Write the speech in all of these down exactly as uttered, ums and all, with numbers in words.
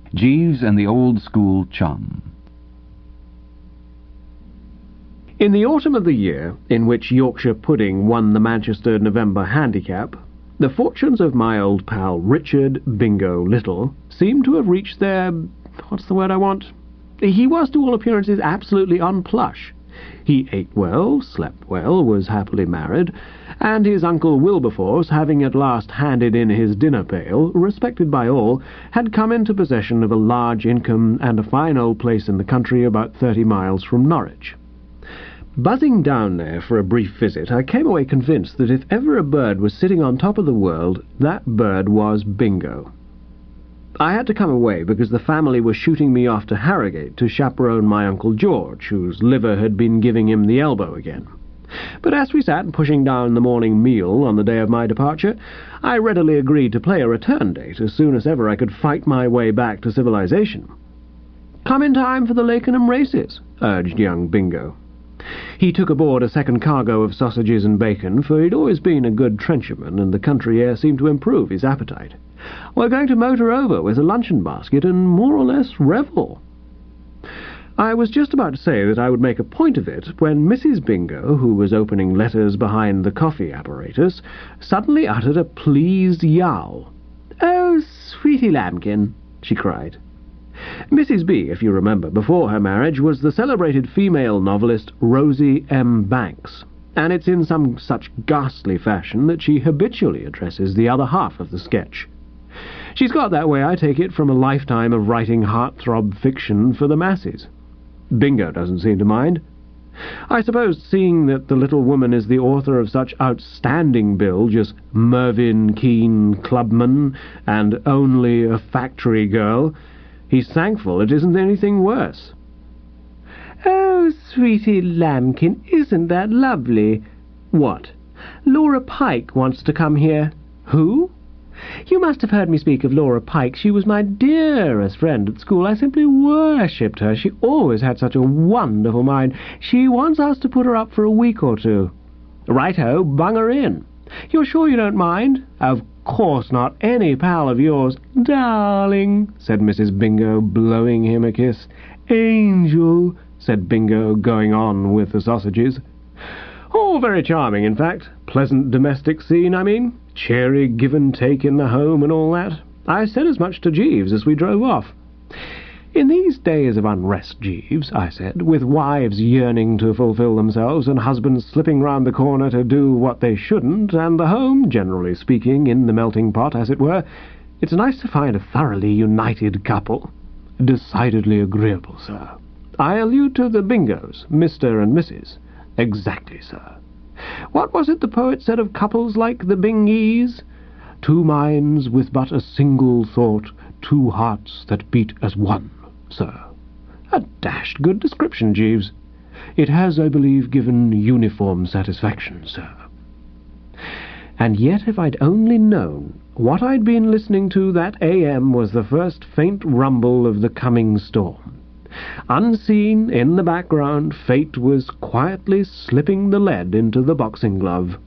Jeeves and the Old School Chum. In the autumn of the year in which Yorkshire Pudding won the Manchester November Handicap, the fortunes of my old pal Richard Bingo Little seemed to have reached their... what's the word I want? He was, to all appearances, absolutely unplush. He ate well, slept well, was happily married, and his uncle Wilberforce, having at last handed in his dinner pail, respected by all, had come into possession of a large income and a fine old place in the country about thirty miles from Norwich. Buzzing down there for a brief visit, I came away convinced that if ever a bird was sitting on top of the world, that bird was Bingo. I had to come away because the family were shooting me off to Harrogate to chaperone my Uncle George, whose liver had been giving him the elbow again. But as we sat pushing down the morning meal on the day of my departure, I readily agreed to play a return date as soon as ever I could fight my way back to civilization. "Come in time for the Lakenham races," urged young Bingo. He took aboard a second cargo of sausages and bacon, for he'd always been a good trencherman, and the country air seemed to improve his appetite. "We're going to motor over with a luncheon basket and more or less revel." I was just about to say that I would make a point of it when Missus Bingo, who was opening letters behind the coffee apparatus, suddenly uttered a pleased yowl. "Oh, sweetie lambkin," she cried. Missus B, if you remember, before her marriage, was the celebrated female novelist Rosie M. Banks, and it's in some such ghastly fashion that she habitually addresses the other half of the sketch. She's got that way, I take it, from a lifetime of writing heartthrob fiction for the masses. Bingo doesn't seem to mind. I suppose, seeing that the little woman is the author of such outstanding bilge as Mervyn Keane Clubman and Only a Factory Girl, he's thankful it isn't anything worse. "Oh, sweetie lambkin, isn't that lovely?" "What?" "Laura Pike wants to come here." "Who?" "You must have heard me speak of Laura Pike. She was my dearest friend at school. I simply worshipped her. She always had such a wonderful mind. She wants us to put her up for a week or two." "Right-ho, bung her in." "You're sure you don't mind?" "Of course not. Any pal of yours." "Darling," said Missus Bingo, blowing him a kiss. "Angel," said Bingo, going on with the sausages. "All very charming, in fact. Pleasant domestic scene, I mean. Cheery give and take in the home and all that. I said as much to Jeeves as we drove off. 'In these days of unrest, Jeeves,' I said, 'with wives yearning to fulfil themselves and husbands slipping round the corner to do what they shouldn't, and the home, generally speaking, in the melting pot, as it were, it's nice to find a thoroughly united couple.' Decidedly agreeable, sir. I allude to the Bingos, Mister and Missus Exactly, sir. What was it the poet said of couples like the Bingies? 'Two minds with but a single thought, two hearts that beat as one,' sir. A dashed good description, Jeeves. It has, I believe, given uniform satisfaction, sir." And yet if I'd only known, what I'd been listening to that A M was the first faint rumble of the coming storm. Unseen, in the background, fate was quietly slipping the lead into the boxing glove.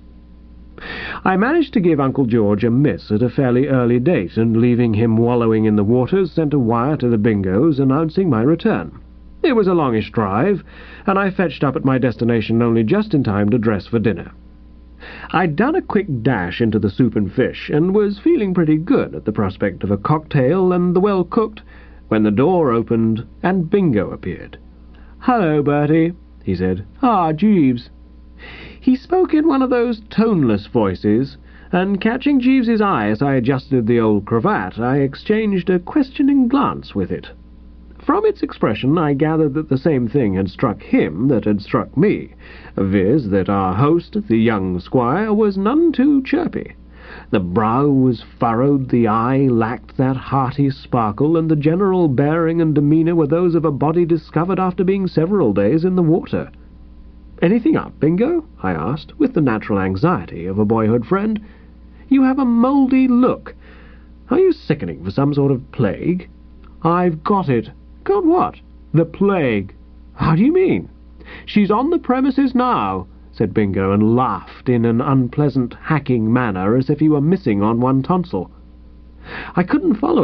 I managed to give Uncle George a miss at a fairly early date, and leaving him wallowing in the waters, sent a wire to the Bingos announcing my return. It was a longish drive, and I fetched up at my destination only just in time to dress for dinner. I'd done a quick dash into the soup and fish, and was feeling pretty good at the prospect of a cocktail and the well-cooked, when the door opened and Bingo appeared. "Hello, Bertie," he said. "Ah, Jeeves." He spoke in one of those toneless voices, and catching Jeeves's eye as I adjusted the old cravat, I exchanged a questioning glance with it. From its expression I gathered that the same thing had struck him that had struck me, viz. That our host, the young squire, was none too chirpy. The brow was furrowed, the eye lacked that hearty sparkle, and the general bearing and demeanour were those of a body discovered after being several days in the water. "Anything up, Bingo?" I asked, with the natural anxiety of a boyhood friend. "You have a mouldy look. Are you sickening for some sort of plague?" "I've got it." "Got what?" "The plague." "How do you mean?" "She's on the premises now," said Bingo, and laughed in an unpleasant, hacking manner, as if he were missing on one tonsil. I couldn't follow him.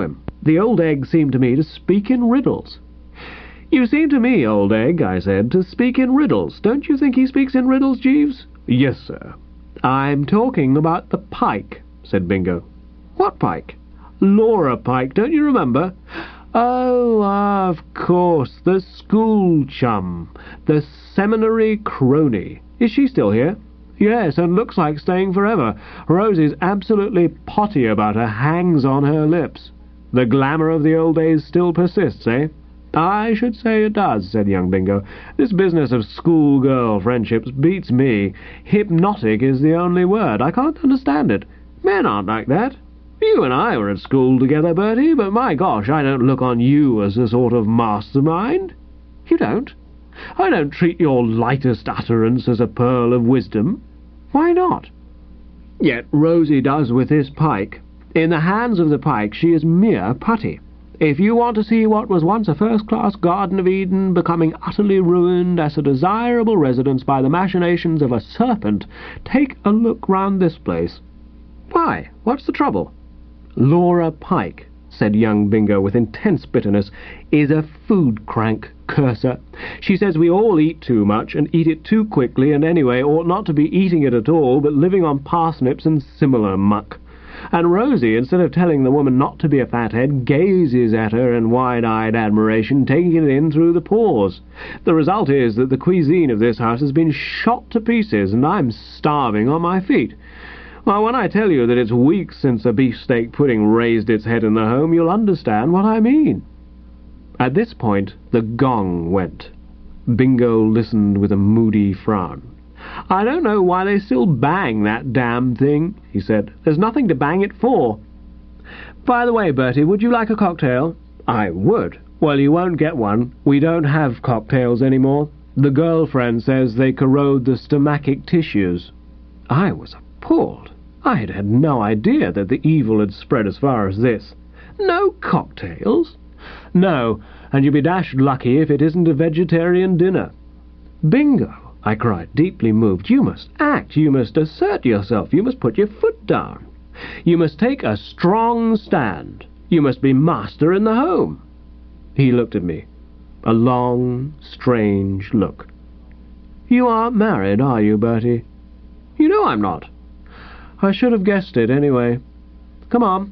The old egg seemed to me to speak in riddles. "You seem to me, old egg," I said, "to speak in riddles. Don't you think he speaks in riddles, Jeeves?" "Yes, sir." "I'm talking about the Pike," said Bingo. "What Pike?" "Laura Pike, don't you remember?" "Oh, ah, of course, the school chum, the seminary crony. Is she still here?" "Yes, and looks like staying forever. Rosie's absolutely potty about her, hangs on her lips. The glamour of the old days still persists, eh?" "I should say it does," said young Bingo. "This business of schoolgirl friendships beats me. Hypnotic is the only word. I can't understand it. Men aren't like that. You and I were at school together, Bertie, but my gosh, I don't look on you as a sort of mastermind." "You don't?" "I don't treat your lightest utterance as a pearl of wisdom." "Why not?" "Yet Rosie does with this Pike. In the hands of the Pike she is mere putty. If you want to see what was once a first-class Garden of Eden becoming utterly ruined as a desirable residence by the machinations of a serpent, take a look round this place." "Why? What's the trouble?" "Laura Pike," said young Bingo with intense bitterness, "is a food crank, curse her. She says we all eat too much, and eat it too quickly, and anyway ought not to be eating it at all, but living on parsnips and similar muck. And Rosie, instead of telling the woman not to be a fathead, gazes at her in wide-eyed admiration, taking it in through the pores. The result is that the cuisine of this house has been shot to pieces, and I'm starving on my feet. Well, when I tell you that it's weeks since a beefsteak pudding raised its head in the home, you'll understand what I mean." At this point, the gong went. Bingo listened with a moody frown. "I don't know why they still bang that damn thing," he said. "There's nothing to bang it for." "By the way, Bertie, would you like a cocktail?" "I would." "Well, you won't get one. We don't have cocktails anymore. The girlfriend says they corrode the stomachic tissues." I was appalled. I had had no idea that the evil had spread as far as this. "No cocktails?" "No, and you'll be dashed lucky if it isn't a vegetarian dinner." "Bingo," I cried, deeply moved, "you must act, you must assert yourself, you must put your foot down. You must take a strong stand. You must be master in the home." He looked at me, a long, strange look. "You aren't married, are you, Bertie?" "You know I'm not." "I should have guessed it, anyway. Come on."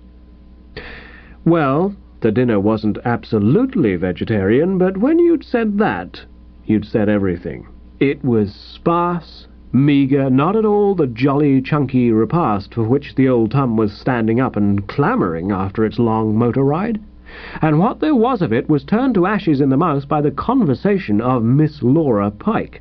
Well, the dinner wasn't absolutely vegetarian, but when you'd said that, you'd said everything. It was sparse, meagre, not at all the jolly, chunky repast for which the old Tum was standing up and clamouring after its long motor ride. And what there was of it was turned to ashes in the mouth by the conversation of Miss Laura Pike.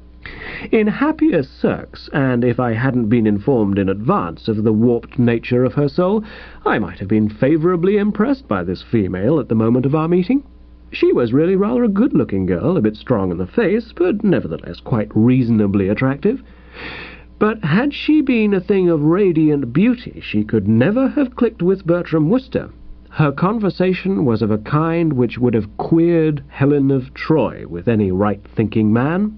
In happier cirques, and if I hadn't been informed in advance of the warped nature of her soul, I might have been favourably impressed by this female at the moment of our meeting. She was really rather a good-looking girl, a bit strong in the face, but nevertheless quite reasonably attractive. But had she been a thing of radiant beauty, she could never have clicked with Bertram Wooster. Her conversation was of a kind which would have queered Helen of Troy with any right-thinking man.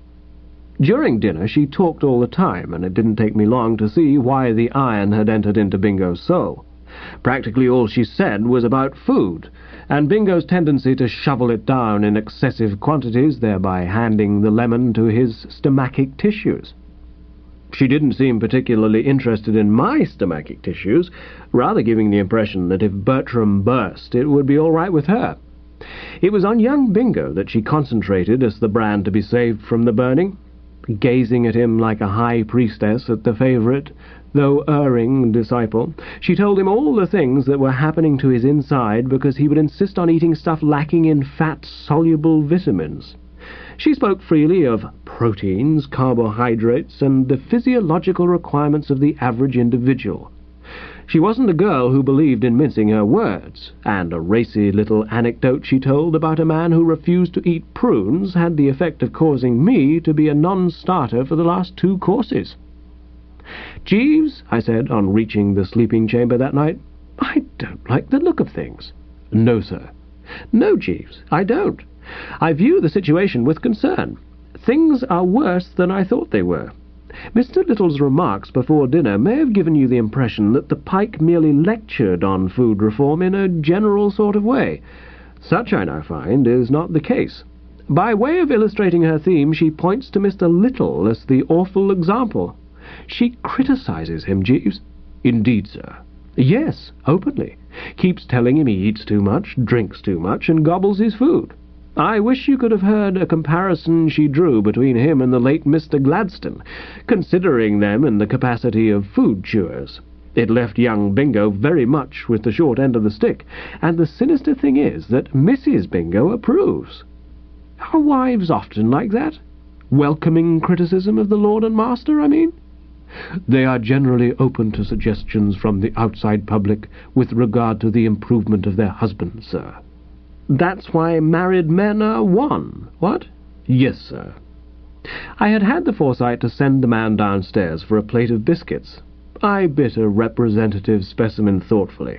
During dinner she talked all the time, and it didn't take me long to see why the iron had entered into Bingo's soul. Practically all she said was about food, and Bingo's tendency to shovel it down in excessive quantities, thereby handing the lemon to his stomachic tissues. She didn't seem particularly interested in my stomachic tissues, rather giving the impression that if Bertram burst, it would be all right with her. It was on young Bingo that she concentrated as the brand to be saved from the burning. Gazing at him like a high priestess at the favourite, though erring, disciple, she told him all the things that were happening to his inside because he would insist on eating stuff lacking in fat-soluble vitamins. She spoke freely of proteins, carbohydrates, and the physiological requirements of the average individual. She wasn't a girl who believed in mincing her words, and a racy little anecdote she told about a man who refused to eat prunes had the effect of causing me to be a non-starter for the last two courses. "Jeeves," I said on reaching the sleeping chamber that night, "I don't like the look of things." "No, sir." "No, Jeeves, I don't. I view the situation with concern. Things are worse than I thought they were. Mister Little's remarks before dinner may have given you the impression that the Pike merely lectured on food reform in a general sort of way. Such, I now find, is not the case. By way of illustrating her theme, she points to Mister Little as the awful example. She criticizes him, Jeeves. Indeed, sir. Yes, openly. Keeps telling him he eats too much, drinks too much, and gobbles his food. I wish you could have heard a comparison she drew between him and the late Mister Gladstone, considering them in the capacity of food chewers. It left young Bingo very much with the short end of the stick, and the sinister thing is that Missus Bingo approves. Are wives often like that? Welcoming criticism of the lord and master, I mean? They are generally open to suggestions from the outside public with regard to the improvement of their husbands, sir. That's why married men are one, what? Yes, sir. I had had the foresight to send the man downstairs for a plate of biscuits. I bit a representative specimen thoughtfully.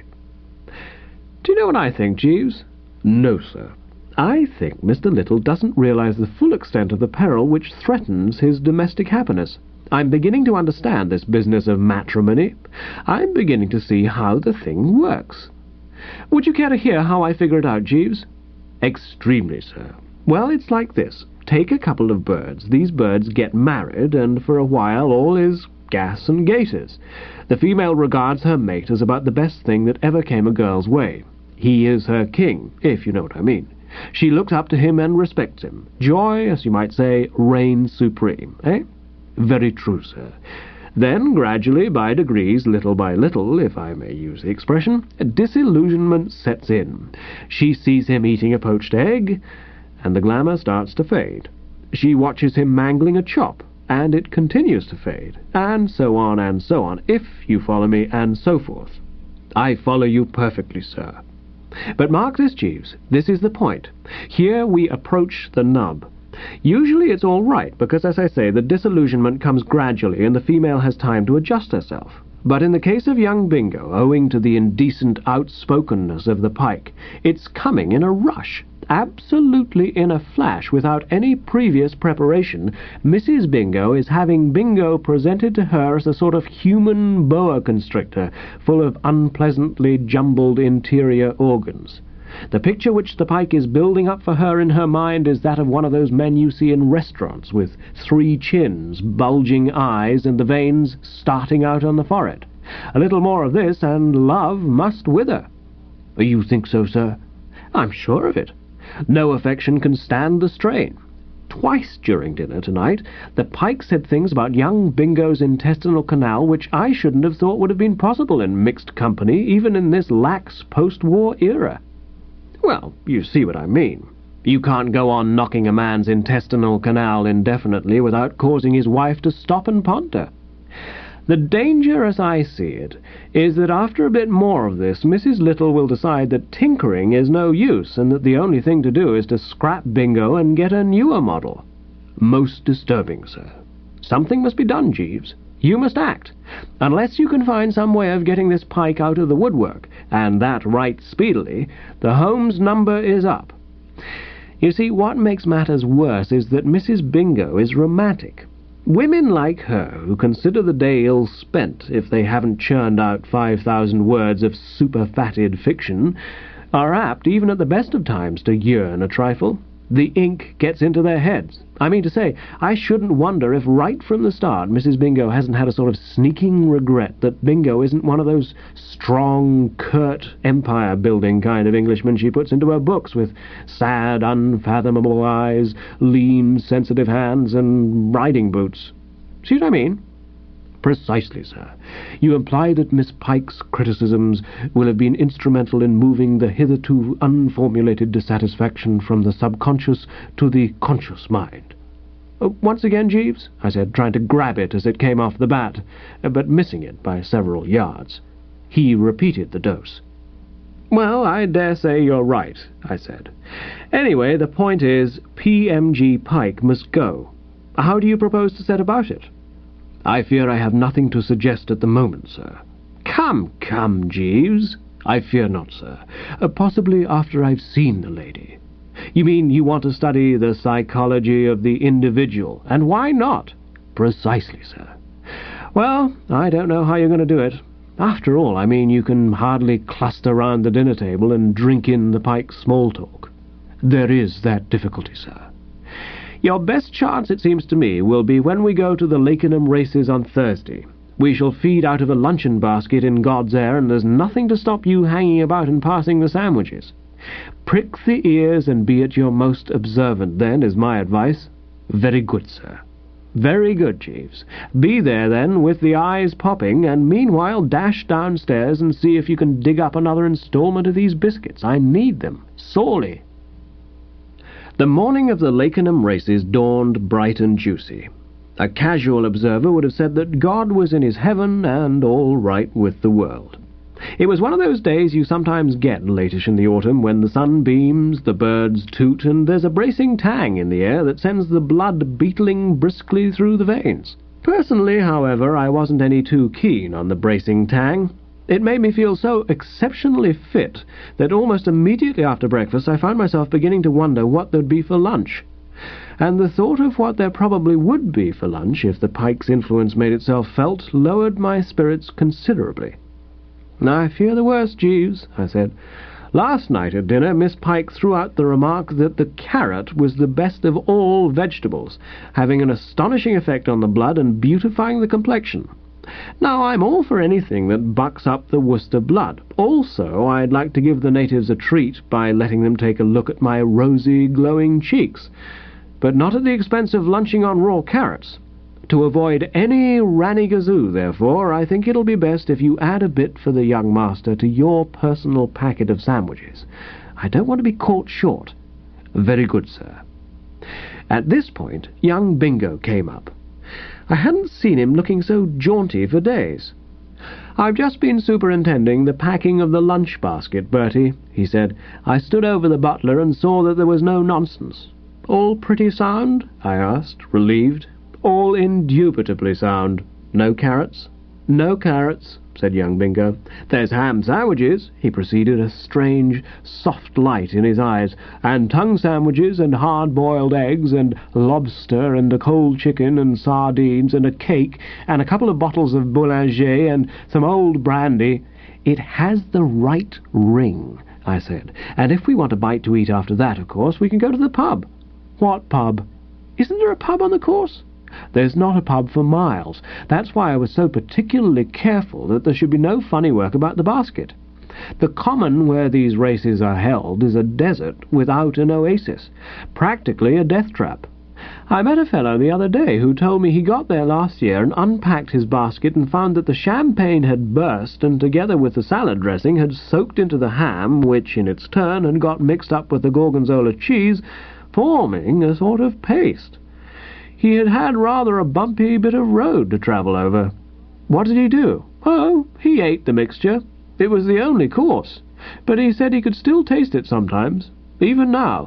Do you know what I think, Jeeves? No, sir. I think Mister Little doesn't realize the full extent of the peril which threatens his domestic happiness. I'm beginning to understand this business of matrimony. I'm beginning to see how the thing works. Would you care to hear how I figure it out, Jeeves? Extremely, sir. Well, it's like this. Take a couple of birds. These birds get married, and for a while all is gas and gaiters. The female regards her mate as about the best thing that ever came a girl's way. He is her king, if you know what I mean. She looks up to him and respects him. Joy, as you might say, reigns supreme, eh? Very true, sir. Then, gradually, by degrees, little by little, if I may use the expression, disillusionment sets in. She sees him eating a poached egg, and the glamour starts to fade. She watches him mangling a chop, and it continues to fade, and so on and so on, if you follow me, and so forth. I follow you perfectly, sir. But mark this, Jeeves, this is the point. Here we approach the nub. Usually it's all right, because, as I say, the disillusionment comes gradually and the female has time to adjust herself. But in the case of young Bingo, owing to the indecent outspokenness of the Pike, it's coming in a rush, absolutely in a flash, without any previous preparation. Missus Bingo is having Bingo presented to her as a sort of human boa constrictor, full of unpleasantly jumbled interior organs. The picture which the Pike is building up for her in her mind is that of one of those men you see in restaurants, with three chins, bulging eyes, and the veins starting out on the forehead. A little more of this, and love must wither. You think so, sir? I'm sure of it. No affection can stand the strain. Twice during dinner tonight, the Pike said things about young Bingo's intestinal canal which I shouldn't have thought would have been possible in mixed company, even in this lax post-war era. Well, you see what I mean. You can't go on knocking a man's intestinal canal indefinitely without causing his wife to stop and ponder. The danger, as I see it, is that after a bit more of this, Missus Little will decide that tinkering is no use, and that the only thing to do is to scrap Bingo and get a newer model. Most disturbing, sir. Something must be done, Jeeves. You must act. Unless you can find some way of getting this Pike out of the woodwork, and that right speedily, the Holmes number is up. You see, what makes matters worse is that Missus Bingo is romantic. Women like her, who consider the day ill spent if they haven't churned out five thousand words of super-fatted fiction, are apt, even at the best of times, to yearn a trifle. The ink gets into their heads. I mean to say, I shouldn't wonder if right from the start Missus Bingo hasn't had a sort of sneaking regret that Bingo isn't one of those strong, curt, empire-building kind of Englishmen she puts into her books, with sad, unfathomable eyes, lean, sensitive hands, and riding boots. See what I mean? Precisely, sir. You imply that Miss Pike's criticisms will have been instrumental in moving the hitherto unformulated dissatisfaction from the subconscious to the conscious mind. Uh, once again, Jeeves? I said, trying to grab it as it came off the bat, uh, but missing it by several yards. He repeated the dose. Well, I dare say you're right, I said. Anyway, the point is, P M G Pike must go. How do you propose to set about it? I fear I have nothing to suggest at the moment, sir. Come, come, Jeeves. I fear not, sir. Uh, possibly after I've seen the lady. You mean you want to study the psychology of the individual, and why not? Precisely, sir. Well, I don't know how you're going to do it. After all, I mean, you can hardly cluster round the dinner table and drink in the Pike's small talk. There is that difficulty, sir. Your best chance, it seems to me, will be when we go to the Lakenham races on Thursday. We shall feed out of a luncheon basket in God's air, and there's nothing to stop you hanging about and passing the sandwiches. Prick the ears and be at your most observant, then, is my advice. Very good, sir. Very good, Jeeves. Be there, then, with the eyes popping, and meanwhile dash downstairs and see if you can dig up another instalment of these biscuits. I need them, sorely. The morning of the Lakenham races dawned bright and juicy. A casual observer would have said that God was in his heaven and all right with the world. It was one of those days you sometimes get latish in the autumn, when the sun beams, the birds toot, and there's a bracing tang in the air that sends the blood beetling briskly through the veins. Personally, however, I wasn't any too keen on the bracing tang. It made me feel so exceptionally fit that almost immediately after breakfast I found myself beginning to wonder what there'd be for lunch. And the thought of what there probably would be for lunch if the Pike's influence made itself felt lowered my spirits considerably. "I fear the worst, Jeeves," I said. "Last night at dinner Miss Pike threw out the remark that the carrot was the best of all vegetables, having an astonishing effect on the blood and beautifying the complexion. Now, I'm all for anything that bucks up the Worcester blood. Also, I'd like to give the natives a treat by letting them take a look at my rosy, glowing cheeks, but not at the expense of lunching on raw carrots. To avoid any ranny-gazoo, therefore, I think it'll be best if you add a bit for the young master to your personal packet of sandwiches. I don't want to be caught short." "Very good, sir." At this point, young Bingo came up. I hadn't seen him looking so jaunty for days. "I've just been superintending the packing of the lunch basket, Bertie," he said. "I stood over the butler and saw that there was no nonsense." "All pretty sound?" I asked, relieved. "All indubitably sound." "No carrots?" "No carrots," said young Bingo. "There's ham sandwiches," he proceeded, a strange, soft light in his eyes, "and tongue sandwiches, and hard-boiled eggs, and lobster, and a cold chicken, and sardines, and a cake, and a couple of bottles of Boulanger, and some old brandy." "It has the right ring," I said, "and if we want a bite to eat after that, of course, we can go to the pub." "What pub?" "Isn't there a pub on the course?" "There's not a pub for miles. That's why I was so particularly careful that there should be no funny work about the basket. The common where these races are held is a desert without an oasis, practically a death trap. I met a fellow the other day who told me he got there last year and unpacked his basket and found that the champagne had burst and, together with the salad dressing, had soaked into the ham, which in its turn had got mixed up with the gorgonzola cheese, forming a sort of paste. He had had rather a bumpy bit of road to travel over." "What did he do?" "Oh, he ate the mixture. It was the only course. But he said he could still taste it sometimes, even now."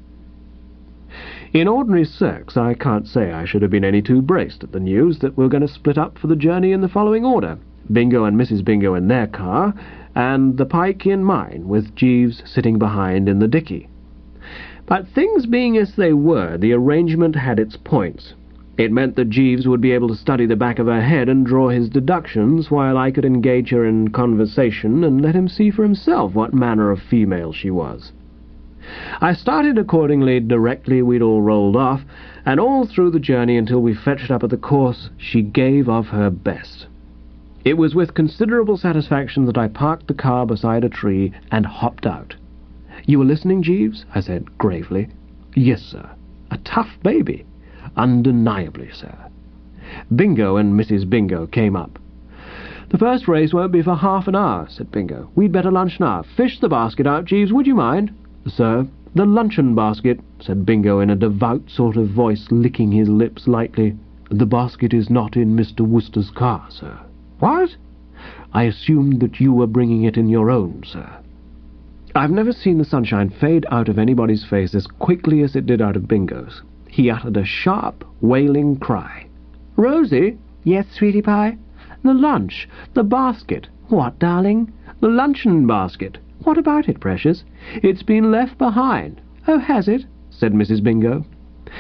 In ordinary circs, I can't say I should have been any too braced at the news that we're going to split up for the journey in the following order: Bingo and Missus Bingo in their car, and the Pike in mine, with Jeeves sitting behind in the dicky. But things being as they were, the arrangement had its points. It meant that Jeeves would be able to study the back of her head and draw his deductions, while I could engage her in conversation and let him see for himself what manner of female she was. I started accordingly directly we'd all rolled off, and all through the journey until we fetched up at the course she gave of her best. It was with considerable satisfaction that I parked the car beside a tree and hopped out. "You were listening, Jeeves?" I said gravely. "Yes, sir." "A tough baby." "Undeniably, sir." Bingo and Missus Bingo came up. "The first race won't be for half an hour," said Bingo. "We'd better lunch now. Fish the basket out, Jeeves, would you mind?" "Sir?" "The luncheon basket," said Bingo in a devout sort of voice, licking his lips lightly. "The basket is not in Mister Worcester's car, sir." "What?" "I assumed that you were bringing it in your own, sir." I've never seen the sunshine fade out of anybody's face as quickly as it did out of Bingo's. He uttered a sharp, wailing cry. "Rosie?" "Yes, sweetie pie?" "The lunch, the basket." "What, darling?" "The luncheon basket." "What about it, precious?" "It's been left behind." "Oh, has it?" said Missus Bingo.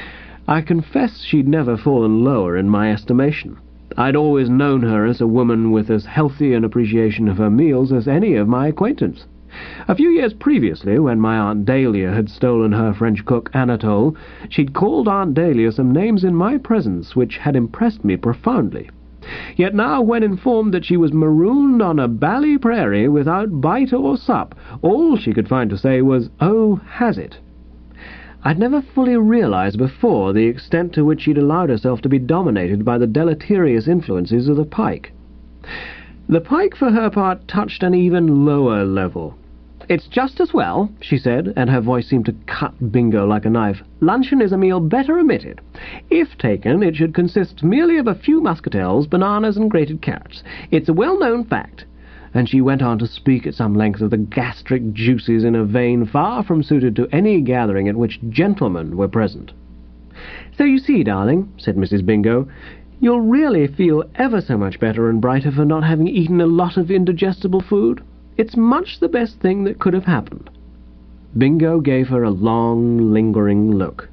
I confess she'd never fallen lower in my estimation. I'd always known her as a woman with as healthy an appreciation of her meals as any of my acquaintance. A few years previously, when my Aunt Dahlia had stolen her French cook Anatole, she'd called Aunt Dahlia some names in my presence which had impressed me profoundly. Yet now, when informed that she was marooned on a bally prairie without bite or sup, all she could find to say was, "Oh, has it?" I'd never fully realized before the extent to which she'd allowed herself to be dominated by the deleterious influences of the pike. The pike, for her part, touched an even lower level. "It's just as well," she said, and her voice seemed to cut Bingo like a knife. "Luncheon is a meal better omitted. If taken, it should consist merely of a few muscatels, bananas, and grated carrots. It's a well-known fact." And she went on to speak at some length of the gastric juices in a vein far from suited to any gathering at which gentlemen were present. "So you see, darling," said Missus Bingo, "you'll really feel ever so much better and brighter for not having eaten a lot of indigestible food. It's much the best thing that could have happened." Bingo gave her a long, lingering look.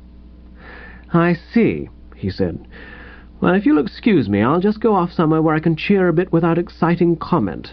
"I see," he said. "Well, if you'll excuse me, I'll just go off somewhere where I can cheer a bit without exciting comment."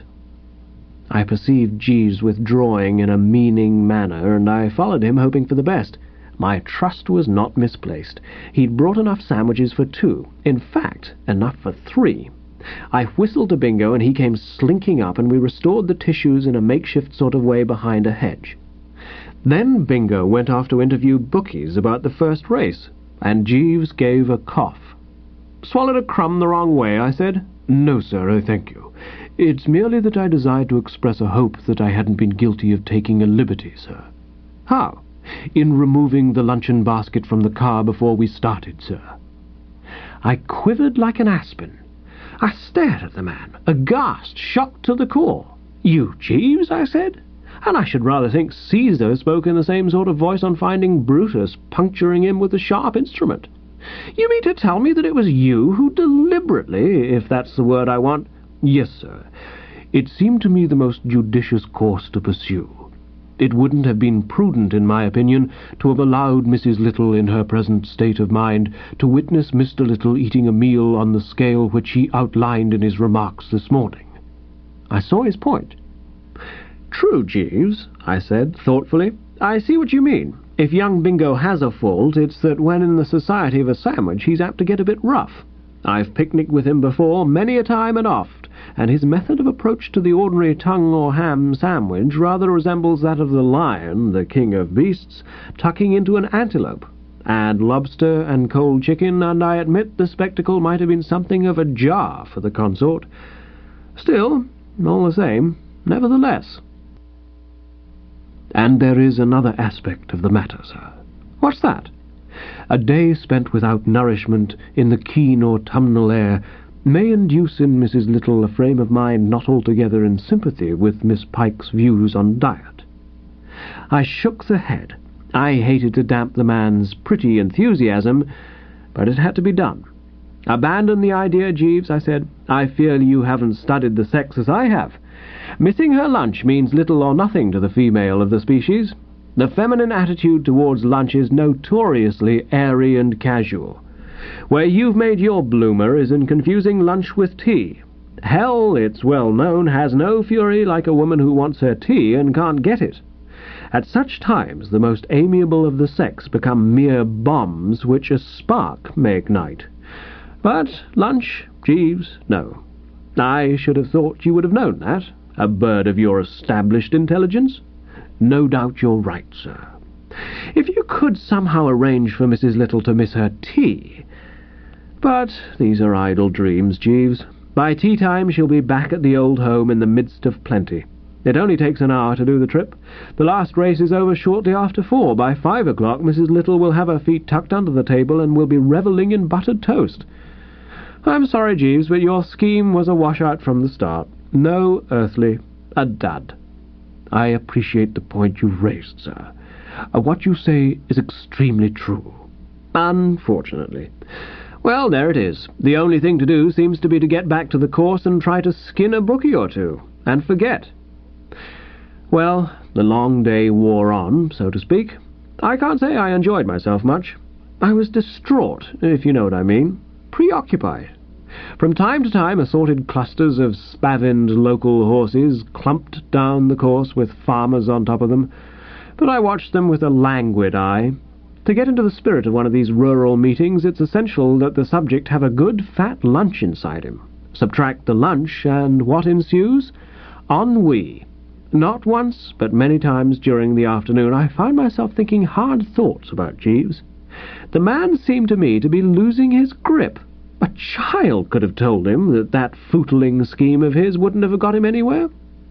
I perceived Jeeves withdrawing in a meaning manner, and I followed him, hoping for the best. My trust was not misplaced. He'd brought enough sandwiches for two, in fact, enough for three. I whistled to Bingo, and he came slinking up, and we restored the tissues in a makeshift sort of way behind a hedge. Then Bingo went off to interview bookies about the first race, and Jeeves gave a cough. "Swallowed a crumb the wrong way?" I said. "No, sir, I thank you. It's merely that I desired to express a hope that I hadn't been guilty of taking a liberty, sir." "How?" "In removing the luncheon basket from the car before we started, sir." I quivered like an aspen. I stared at the man, aghast, shocked to the core. "You, Jeeves?" I said. And I should rather think Caesar spoke in the same sort of voice on finding Brutus puncturing him with a sharp instrument. "You mean to tell me that it was you who deliberately, if that's the word I want—" "Yes, sir. It seemed to me the most judicious course to pursue. It wouldn't have been prudent, in my opinion, to have allowed Missus Little, in her present state of mind, to witness Mister Little eating a meal on the scale which he outlined in his remarks this morning." I saw his point. "True, Jeeves," I said, thoughtfully. "I see what you mean. If young Bingo has a fault, it's that when in the society of a sandwich he's apt to get a bit rough. I've picnicked with him before, many a time and oft, and his method of approach to the ordinary tongue or ham sandwich rather resembles that of the lion, the king of beasts, tucking into an antelope. Add lobster and cold chicken, and I admit the spectacle might have been something of a jar for the consort. Still, all the same, nevertheless." "And there is another aspect of the matter, sir." "What's that?" "A day spent without nourishment in the keen autumnal air may induce in Missus Little a frame of mind not altogether in sympathy with Miss Pike's views on diet." I shook the head. I hated to damp the man's pretty enthusiasm, but it had to be done. "Abandon the idea, Jeeves," I said. "I fear you haven't studied the sex as I have. Missing her lunch means little or nothing to the female of the species. The feminine attitude towards lunch is notoriously airy and casual. Where you've made your bloomer is in confusing lunch with tea. Hell, it's well known, has no fury like a woman who wants her tea and can't get it. At such times the most amiable of the sex become mere bombs which a spark may ignite. But lunch, Jeeves, no. I should have thought you would have known that, a bird of your established intelligence." "No doubt you're right, sir. If you could somehow arrange for Missus Little to miss her tea. But these are idle dreams, Jeeves. By tea-time she'll be back at the old home in the midst of plenty. It only takes an hour to do the trip. The last race is over shortly after four. By five o'clock Missus Little will have her feet tucked under the table and will be revelling in buttered toast. I'm sorry, Jeeves, but your scheme was a washout from the start. No earthly, a dud." "I appreciate the point you've raised, sir. Uh, what you say is extremely true." "Unfortunately. Well, there it is. The only thing to do seems to be to get back to the course and try to skin a bookie or two, and forget." Well, the long day wore on, so to speak. I can't say I enjoyed myself much. I was distraught, if you know what I mean, preoccupied. From time to time assorted clusters of spavined local horses clumped down the course with farmers on top of them, but I watched them with a languid eye. To get into the spirit of one of these rural meetings, it's essential that the subject have a good fat lunch inside him. Subtract the lunch, and what ensues? Ennui. Not once, but many times during the afternoon, I found myself thinking hard thoughts about Jeeves. The man seemed to me to be losing his grip. A child could have told him that that footling scheme of his wouldn't have got him anywhere.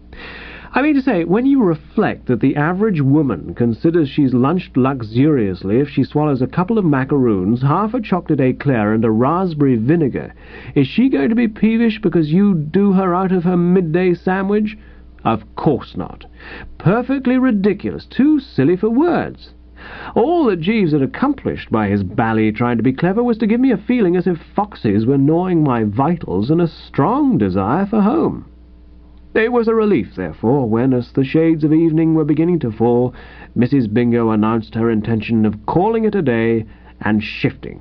I mean to say, when you reflect that the average woman considers she's lunched luxuriously if she swallows a couple of macaroons, half a chocolate eclair, and a raspberry vinegar, is she going to be peevish because you do her out of her midday sandwich? Of course not. Perfectly ridiculous, too silly for words. All that Jeeves had accomplished by his bally trying to be clever was to give me a feeling as if foxes were gnawing my vitals and a strong desire for home. It was a relief, therefore, when, as the shades of evening were beginning to fall, Missus Bingo announced her intention of calling it a day and shifting.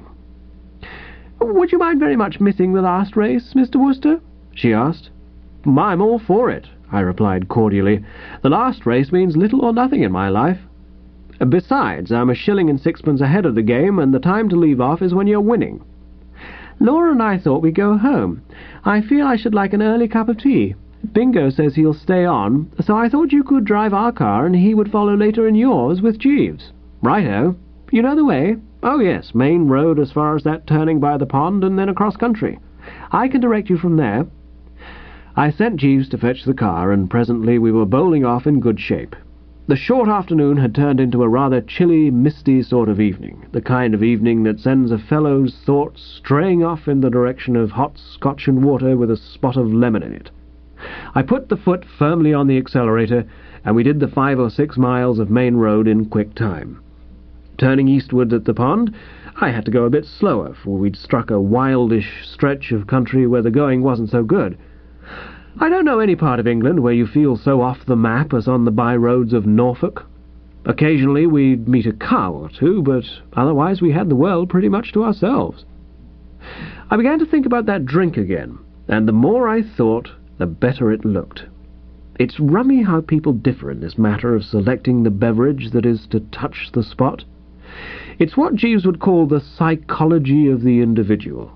"Would you mind very much missing the last race, Mister Wooster?" she asked. "I'm all for it," I replied cordially. "The last race means little or nothing in my life. Besides, I'm a shilling and sixpence ahead of the game, and the time to leave off is when you're winning." "Laura and I thought we'd go home. I feel I should like an early cup of tea. Bingo says he'll stay on, so I thought you could drive our car and he would follow later in yours with Jeeves." "Righto. You know the way?" "Oh, yes, main road as far as that turning by the pond and then across country. I can direct you from there." I sent Jeeves to fetch the car, and presently we were bowling off in good shape. The short afternoon had turned into a rather chilly, misty sort of evening, the kind of evening that sends a fellow's thoughts straying off in the direction of hot Scotch and water with a spot of lemon in it. I put the foot firmly on the accelerator, and we did the five or six miles of main road in quick time. Turning eastward at the pond, I had to go a bit slower, for we'd struck a wildish stretch of country where the going wasn't so good. I don't know any part of England where you feel so off the map as on the by-roads of Norfolk. Occasionally we'd meet a cow or two, but otherwise we had the world pretty much to ourselves. I began to think about that drink again, and the more I thought, the better it looked. It's rummy how people differ in this matter of selecting the beverage that is to touch the spot. It's what Jeeves would call the psychology of the individual.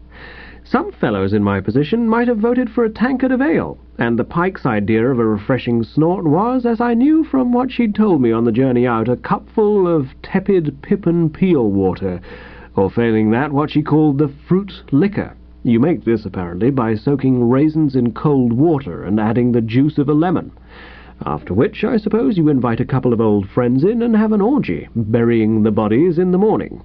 Some fellows in my position might have voted for a tankard of ale, and the Pike's idea of a refreshing snort was, as I knew from what she'd told me on the journey out, a cupful of tepid pippin peel water, or failing that, what she called the fruit liquor. You make this, apparently, by soaking raisins in cold water and adding the juice of a lemon, after which I suppose you invite a couple of old friends in and have an orgy, burying the bodies in the morning.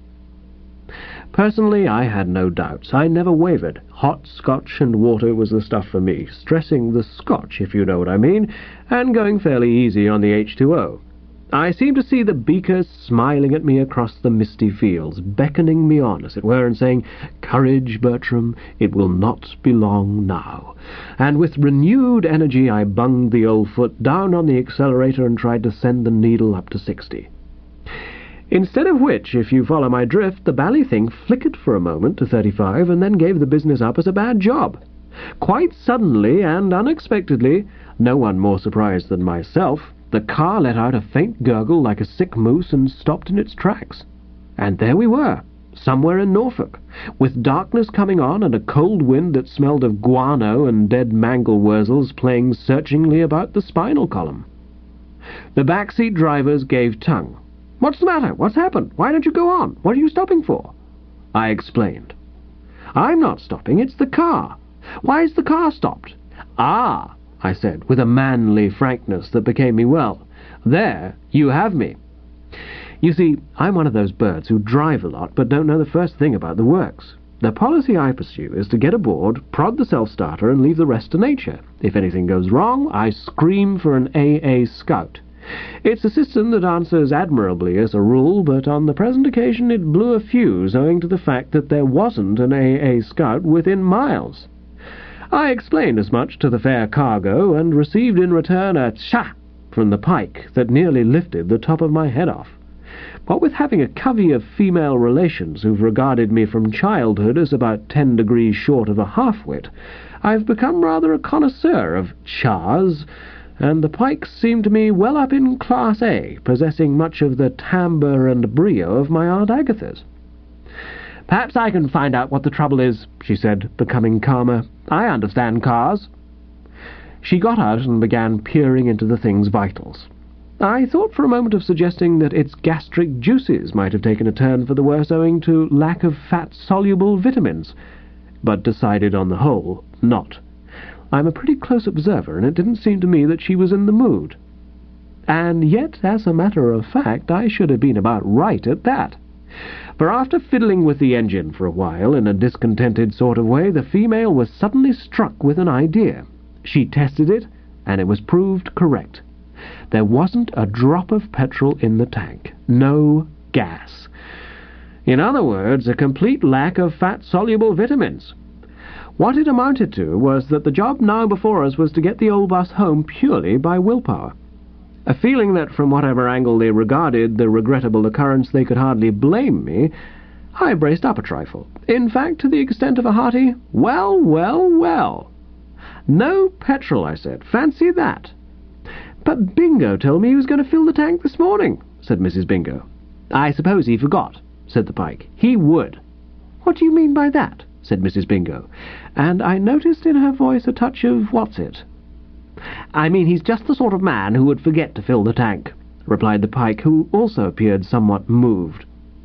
Personally, I had no doubts. I never wavered. Hot Scotch and water was the stuff for me, stressing the Scotch, if you know what I mean, and going fairly easy on the H two O. I seemed to see the beakers smiling at me across the misty fields, beckoning me on, as it were, and saying, "Courage, Bertram, it will not be long now." And with renewed energy I bunged the old foot down on the accelerator and tried to send the needle up to sixty. Instead of which, if you follow my drift, the bally thing flickered for a moment to thirty-five and then gave the business up as a bad job. Quite suddenly and unexpectedly, no one more surprised than myself, the car let out a faint gurgle like a sick moose and stopped in its tracks. And there we were, somewhere in Norfolk, with darkness coming on and a cold wind that smelled of guano and dead mangel-wurzels playing searchingly about the spinal column. The backseat drivers gave tongue. "What's the matter? What's happened? Why don't you go on? What are you stopping for?" I explained. "I'm not stopping, it's the car. Why is the car stopped?" "Ah," I said, with a manly frankness that became me well. "There you have me." You see, I'm one of those birds who drive a lot but don't know the first thing about the works. The policy I pursue is to get aboard, prod the self-starter, and leave the rest to nature. If anything goes wrong, I scream for an A A scout. It's a system that answers admirably as a rule, but on the present occasion it blew a fuse owing to the fact that there wasn't an A A scout within miles. I explained as much to the fair cargo, and received in return a "Tsha!" from the Pike that nearly lifted the top of my head off. What with having a covey of female relations who've regarded me from childhood as about ten degrees short of a half-wit, I've become rather a connoisseur of chars, and the Pikes seem to me well up in Class A, possessing much of the timbre and brio of my Aunt Agatha's. "Perhaps I can find out what the trouble is," she said, becoming calmer. "I understand cars." She got out and began peering into the thing's vitals. I thought for a moment of suggesting that its gastric juices might have taken a turn for the worse owing to lack of fat-soluble vitamins, but decided on the whole not. I'm a pretty close observer, and it didn't seem to me that she was in the mood. And yet, as a matter of fact, I should have been about right at that. For after fiddling with the engine for a while in a discontented sort of way, the female was suddenly struck with an idea. She tested it, and it was proved correct. There wasn't a drop of petrol in the tank. No gas. In other words, a complete lack of fat-soluble vitamins. What it amounted to was that the job now before us was to get the old bus home purely by willpower. A feeling that from whatever angle they regarded the regrettable occurrence they could hardly blame me, I braced up a trifle. In fact, to the extent of a hearty, "Well, well, well." "No petrol," I said. "Fancy that." "But Bingo told me he was going to fill the tank this morning," said Missus Bingo. "I suppose he forgot," said the Pike. "He would." "What do you mean by that?" said Missus Bingo, and I noticed in her voice a touch of what's-it. "I mean he's just the sort of man who would forget to fill the tank," replied the Pike, who also appeared somewhat moved.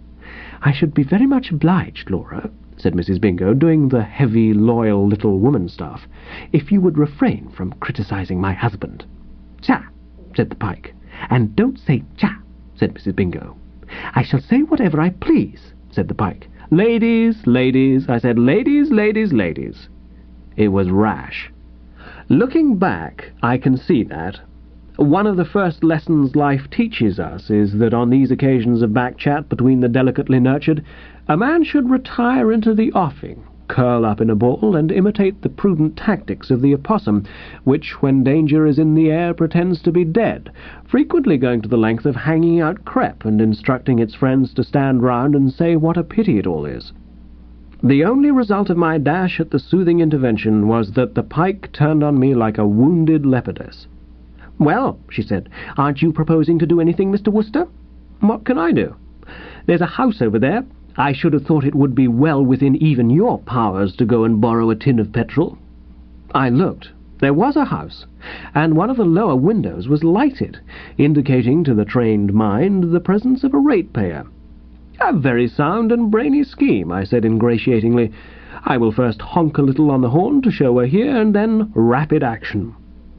"I should be very much obliged, Laura," said Missus Bingo, doing the heavy, loyal little woman stuff, "if you would refrain from criticizing my husband." "Cha," said the Pike. "And don't say cha," said Missus Bingo. "I shall say whatever I please," said the Pike. "Ladies, ladies," I said, "ladies, ladies, ladies." It was rash. Looking back, I can see that. One of the first lessons life teaches us is that on these occasions of back-chat between the delicately nurtured, a man should retire into the offing, curl up in a ball, and imitate the prudent tactics of the opossum, which, when danger is in the air, pretends to be dead, frequently going to the length of hanging out crepe and instructing its friends to stand round and say what a pity it all is. The only result of my dash at the soothing intervention was that the Pike turned on me like a wounded leopardess. "Well," she said, "aren't you proposing to do anything, Mister Wooster?" "What can I do?" "There's a house over there. I should have thought it would be well within even your powers to go and borrow a tin of petrol." I looked. There was a house, and one of the lower windows was lighted, indicating to the trained mind the presence of a ratepayer. "A very sound and brainy scheme," I said ingratiatingly. "I will first honk a little on the horn to show we're here, and then rapid action."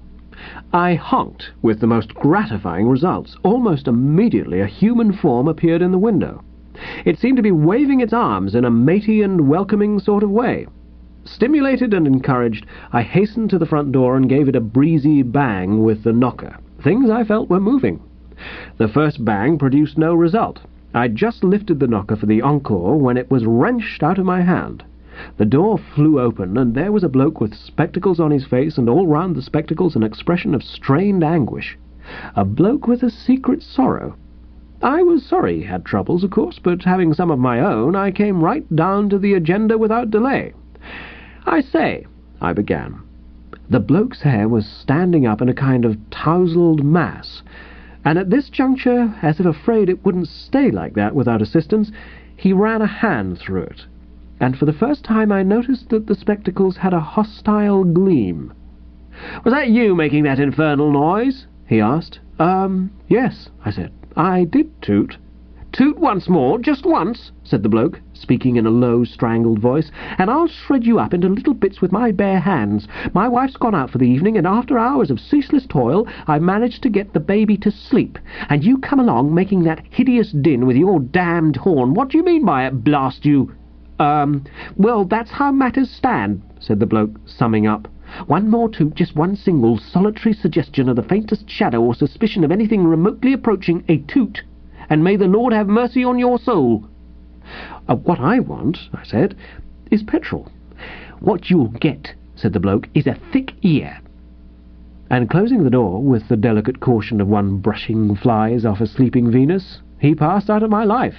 I honked, with the most gratifying results. Almost immediately a human form appeared in the window. It seemed to be waving its arms in a matey and welcoming sort of way. Stimulated and encouraged, I hastened to the front door and gave it a breezy bang with the knocker. Things, I felt, were moving. The first bang produced no result. I just lifted the knocker for the encore when it was wrenched out of my hand. The door flew open, and there was a bloke with spectacles on his face, and all round the spectacles an expression of strained anguish. A bloke with a secret sorrow. I was sorry he had troubles, of course, but having some of my own, I came right down to the agenda without delay. "I say," I began. The bloke's hair was standing up in a kind of tousled mass, and at this juncture, as if afraid it wouldn't stay like that without assistance, he ran a hand through it, and for the first time I noticed that the spectacles had a hostile gleam. "Was that you making that infernal noise?" he asked. Um, yes," I said. "I did toot." "Toot once more, just once," said the bloke, speaking in a low, strangled voice, "and I'll shred you up into little bits with my bare hands. My wife's gone out for the evening, and after hours of ceaseless toil, I've managed to get the baby to sleep, and you come along making that hideous din with your damned horn. What do you mean by it, blast you?" Um, well, that's how matters stand," said the bloke, summing up. "One more toot, just one single, solitary suggestion of the faintest shadow or suspicion of anything remotely approaching a toot, and may the Lord have mercy on your soul." Uh, "what I want," I said, "is petrol." "What you'll get," said the bloke, "is a thick ear." And closing the door with the delicate caution of one brushing flies off a sleeping Venus, He passed out of my life.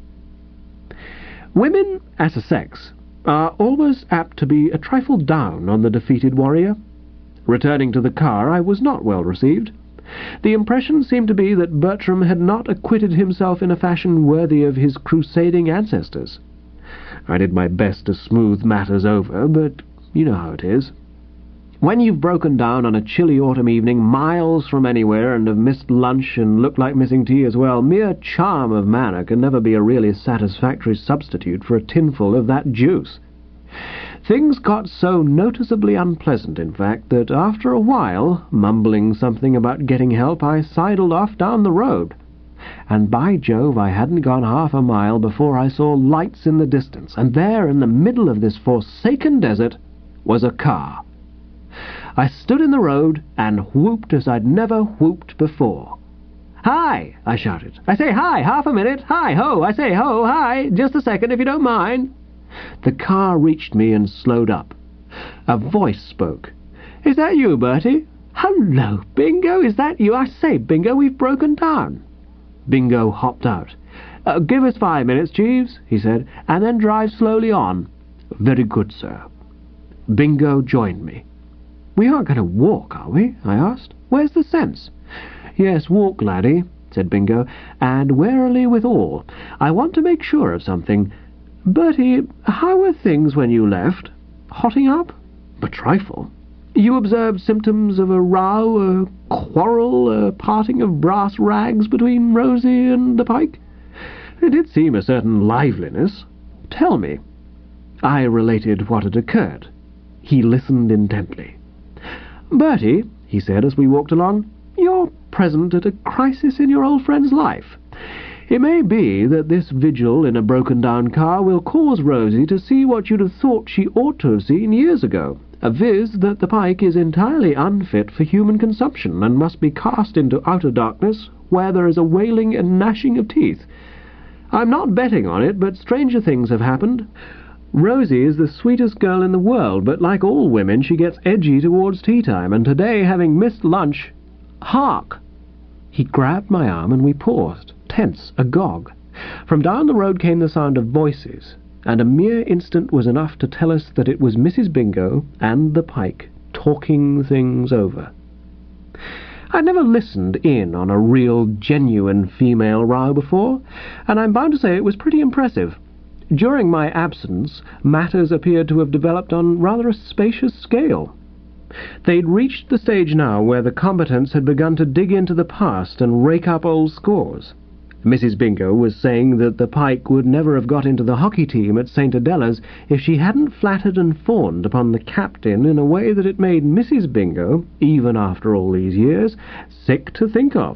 Women, as a sex, are always apt to be a trifle down on the defeated warrior. Returning to the car, I was not well received. The impression seemed to be that Bertram had not acquitted himself in a fashion worthy of his crusading ancestors. I did my best to smooth matters over, but you know how it is. When you've broken down on a chilly autumn evening, miles from anywhere, and have missed lunch and looked like missing tea as well, mere charm of manner can never be a really satisfactory substitute for a tinful of that juice. Things got so noticeably unpleasant, in fact, that after a while, mumbling something about getting help, I sidled off down the road. And by Jove, I hadn't gone half a mile before I saw lights in the distance, and there, in the middle of this forsaken desert, was a car. I stood in the road and whooped as I'd never whooped before. "Hi!" I shouted. "I say hi! Half a minute! Hi! Ho! I say ho! Hi! Just a second, if you don't mind!" The car reached me and slowed up. A voice spoke. "Is that you, Bertie?" "Hello, Bingo! Is that you? I say, Bingo, we've broken down." Bingo hopped out. Uh, "Give us five minutes, Jeeves," he said, "and then drive slowly on." "Very good, sir." Bingo joined me. "We aren't going to walk, are we?" I asked. "Where's the sense?" "Yes, walk, laddie," said Bingo, "and warily withal. I want to make sure of something. Bertie, how were things when you left? Hotting up? A trifle. You observed symptoms of a row, a quarrel, a parting of brass rags between Rosie and the Pike? It did seem a certain liveliness. Tell me." I related what had occurred. He listened intently. "Bertie," he said as we walked along, "you're present at a crisis in your old friend's life. It may be that this vigil in a broken-down car will cause Rosie to see what you'd have thought she ought to have seen years ago, viz. that the Pike is entirely unfit for human consumption and must be cast into outer darkness where there is a wailing and gnashing of teeth. I'm not betting on it, but stranger things have happened. Rosie is the sweetest girl in the world, but like all women she gets edgy towards tea-time, and today, having missed lunch... Hark!" He grabbed my arm and we paused, tense, agog. From down the road came the sound of voices, and a mere instant was enough to tell us that it was Missus Bingo and the Pike talking things over. I'd never listened in on a real, genuine female row before, and I'm bound to say it was pretty impressive. During my absence, matters appeared to have developed on rather a spacious scale. They'd reached the stage now where the combatants had begun to dig into the past and rake up old scores. Missus Bingo was saying that the Pike would never have got into the hockey team at Saint Adela's if she hadn't flattered and fawned upon the captain in a way that it made Missus Bingo, even after all these years, sick to think of.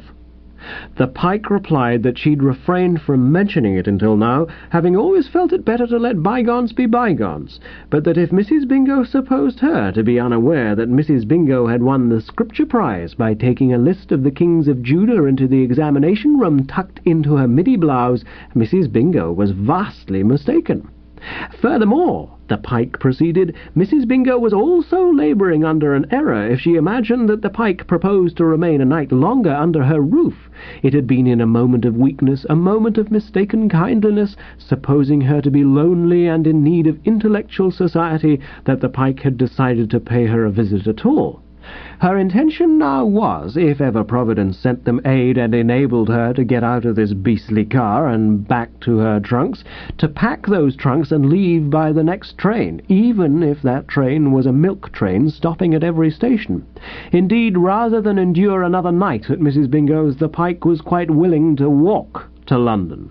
The Pike replied that she'd refrained from mentioning it until now, having always felt it better to let bygones be bygones, but that if Missus Bingo supposed her to be unaware that Missus Bingo had won the Scripture Prize by taking a list of the kings of Judah into the examination room tucked into her middy blouse, Missus Bingo was vastly mistaken. Furthermore, the Pike proceeded, Missus Bingo was also labouring under an error if she imagined that the Pike proposed to remain a night longer under her roof. It had been in a moment of weakness, a moment of mistaken kindliness, supposing her to be lonely and in need of intellectual society, that the Pike had decided to pay her a visit at all. Her intention now was, if ever Providence sent them aid and enabled her to get out of this beastly car and back to her trunks, to pack those trunks and leave by the next train, even if that train was a milk train stopping at every station. Indeed, rather than endure another night at Missus Bingo's, the Pike was quite willing to walk to London.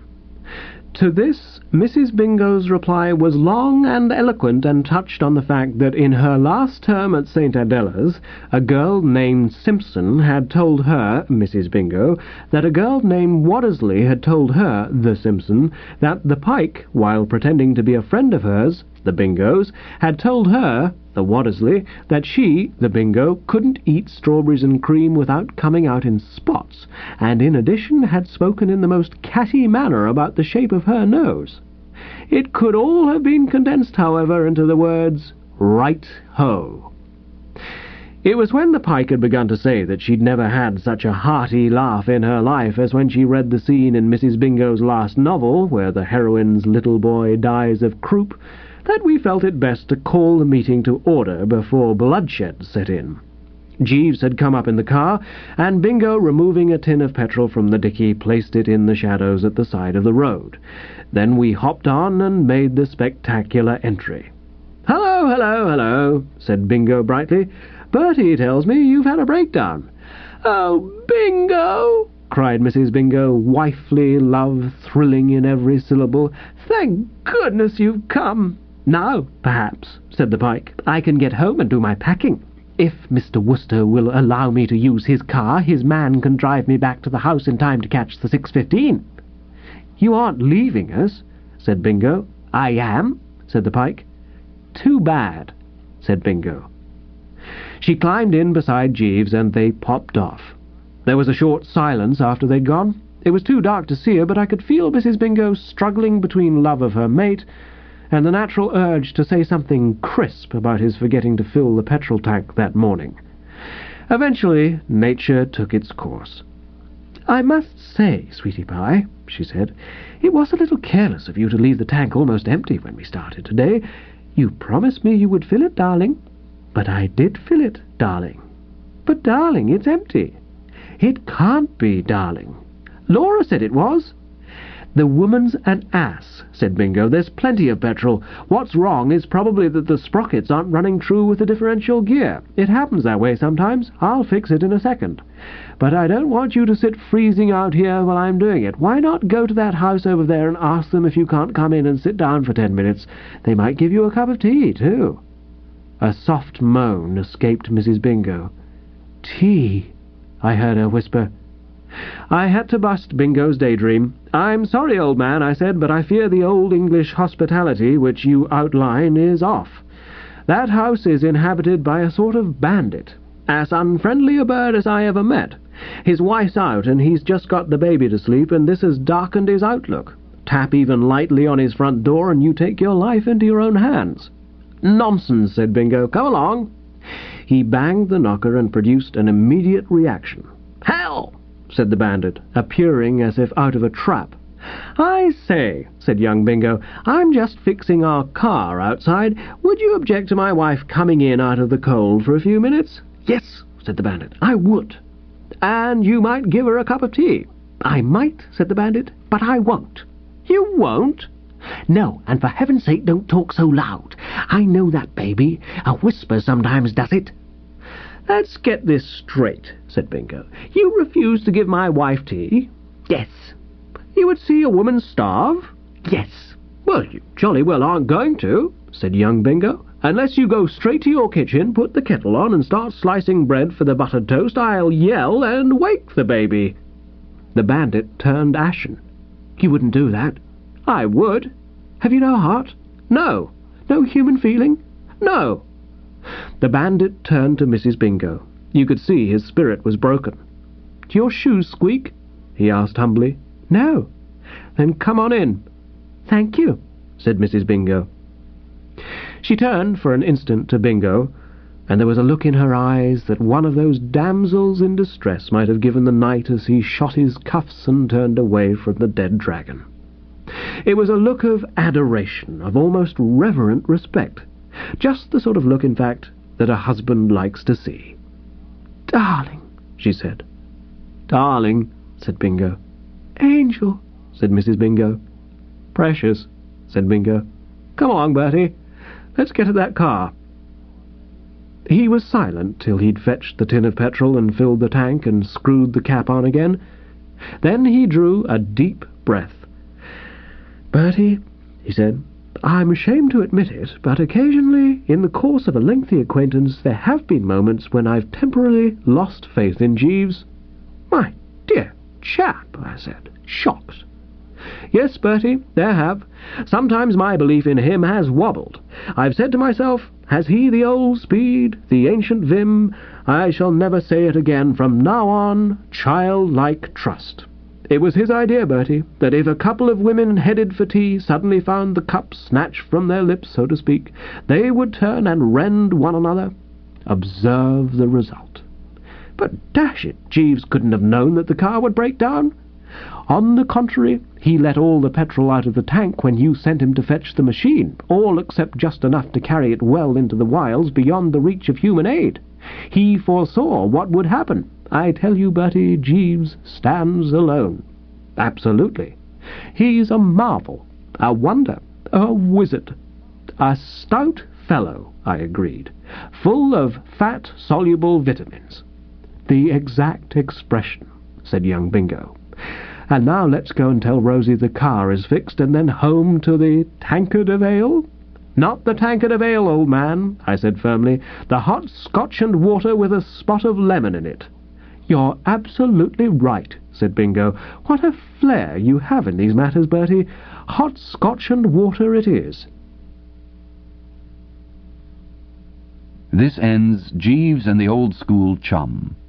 To this, Missus Bingo's reply was long and eloquent, and touched on the fact that in her last term at Saint Adela's, a girl named Simpson had told her, Missus Bingo, that a girl named Waddesley had told her, the Simpson, that the Pike, while pretending to be a friend of hers, the Bingos, had told her, the Waddesley, that she, the Bingo, couldn't eat strawberries and cream without coming out in spots, and in addition had spoken in the most catty manner about the shape of her nose. It could all have been condensed, however, into the words, "Right-ho." It was when the pike had begun to say that she'd never had such a hearty laugh in her life as when she read the scene in Missus Bingo's last novel, where the heroine's little boy dies of croup, that we felt it best to call the meeting to order before bloodshed set in. Jeeves had come up in the car, and Bingo, removing a tin of petrol from the dicky, placed it in the shadows at the side of the road. Then we hopped on and made the spectacular entry. "Hello, hello, hello," said Bingo brightly. "Bertie tells me you've had a breakdown." "Oh, Bingo!" cried Missus Bingo, wifely love thrilling in every syllable. "Thank goodness you've come." "Now, perhaps," said the pike, "I can get home and do my packing. If Mister Wooster will allow me to use his car, his man can drive me back to the house in time to catch the six fifteen. "You aren't leaving us?" said Bingo. "I am," said the pike. "Too bad," said Bingo. She climbed in beside Jeeves, and they popped off. There was a short silence after they'd gone. It was too dark to see her, but I could feel Missus Bingo struggling between love of her mate and the natural urge to say something crisp about his forgetting to fill the petrol tank that morning. Eventually, nature took its course. "I must say, sweetie pie," she said, "it was a little careless of you to leave the tank almost empty when we started today. You promised me you would fill it, darling." "But I did fill it, darling." "But, darling, it's empty." "It can't be, darling." "Laura said it was." "The woman's an ass," said Bingo. "There's plenty of petrol. What's wrong is probably that the sprockets aren't running true with the differential gear. It happens that way sometimes. I'll fix it in a second. But I don't want you to sit freezing out here while I'm doing it. Why not go to that house over there and ask them if you can't come in and sit down for ten minutes? They might give you a cup of tea, too." A soft moan escaped Missus Bingo. "Tea," I heard her whisper. I had to bust Bingo's daydream. "I'm sorry, old man," I said, "but I fear the old English hospitality which you outline is off. That house is inhabited by a sort of bandit, as unfriendly a bird as I ever met. His wife's out, and he's just got the baby to sleep, and this has darkened his outlook. Tap even lightly on his front door, and you take your life into your own hands." "Nonsense," said Bingo. "Come along." He banged the knocker and produced an immediate reaction. "Hell!" said the bandit, appearing as if out of a trap. "I say," said young Bingo, "I'm just fixing our car outside. Would you object to my wife coming in out of the cold for a few minutes?" "Yes," said the bandit, "I would." "And you might give her a cup of tea." "I might," said the bandit, "but I won't." "You won't?" "No, and for heaven's sake don't talk so loud. I know that baby. A whisper sometimes does it." "Let's get this straight," said Bingo. "You refuse to give my wife tea?" "Yes." "You would see a woman starve?" "Yes." "Well, you jolly well aren't going to," said young Bingo. "Unless you go straight to your kitchen, put the kettle on, and start slicing bread for the buttered toast, I'll yell and wake the baby." The bandit turned ashen. "You wouldn't do that?" "I would." "Have you no heart?" "No." "No human feeling?" "No." The bandit turned to Missus Bingo. You could see his spirit was broken. "Do your shoes squeak?" he asked humbly. "No." "Then come on in." "Thank you," said Missus Bingo. She turned for an instant to Bingo, and there was a look in her eyes that one of those damsels in distress might have given the knight as he shot his cuffs and turned away from the dead dragon. It was a look of adoration, of almost reverent respect. Just the sort of look, in fact, that a husband likes to see. "Darling," she said. "Darling," said Bingo. "Angel," said Missus Bingo. "Precious," said Bingo. "Come along, Bertie. Let's get at that car." He was silent till he'd fetched the tin of petrol and filled the tank and screwed the cap on again. Then he drew a deep breath. "Bertie," he said, "I'm ashamed to admit it, but occasionally, in the course of a lengthy acquaintance, there have been moments when I've temporarily lost faith in Jeeves." "My dear chap," I said, shocked. "Yes, Bertie, there have. Sometimes my belief in him has wobbled. I've said to myself, has he the old speed, the ancient vim? I shall never say it again. From now on, childlike trust. It was his idea, Bertie, that if a couple of women headed for tea suddenly found the cup snatched from their lips, so to speak, they would turn and rend one another. Observe the result. But dash it, Jeeves couldn't have known that the car would break down. On the contrary, he let all the petrol out of the tank when you sent him to fetch the machine, all except just enough to carry it well into the wilds beyond the reach of human aid. He foresaw what would happen. I tell you, Bertie, Jeeves stands alone. Absolutely. He's a marvel, a wonder, a wizard. A stout fellow, I agreed, full of fat-soluble vitamins. The exact expression, said young Bingo. And now let's go and tell Rosie the car is fixed, and then home to the tankard of ale? Not the tankard of ale, old man, I said firmly. The hot Scotch and water with a spot of lemon in it. You're absolutely right, said Bingo. What a flair you have in these matters, Bertie. Hot Scotch and water it is. This ends Jeeves and the Old School Chum.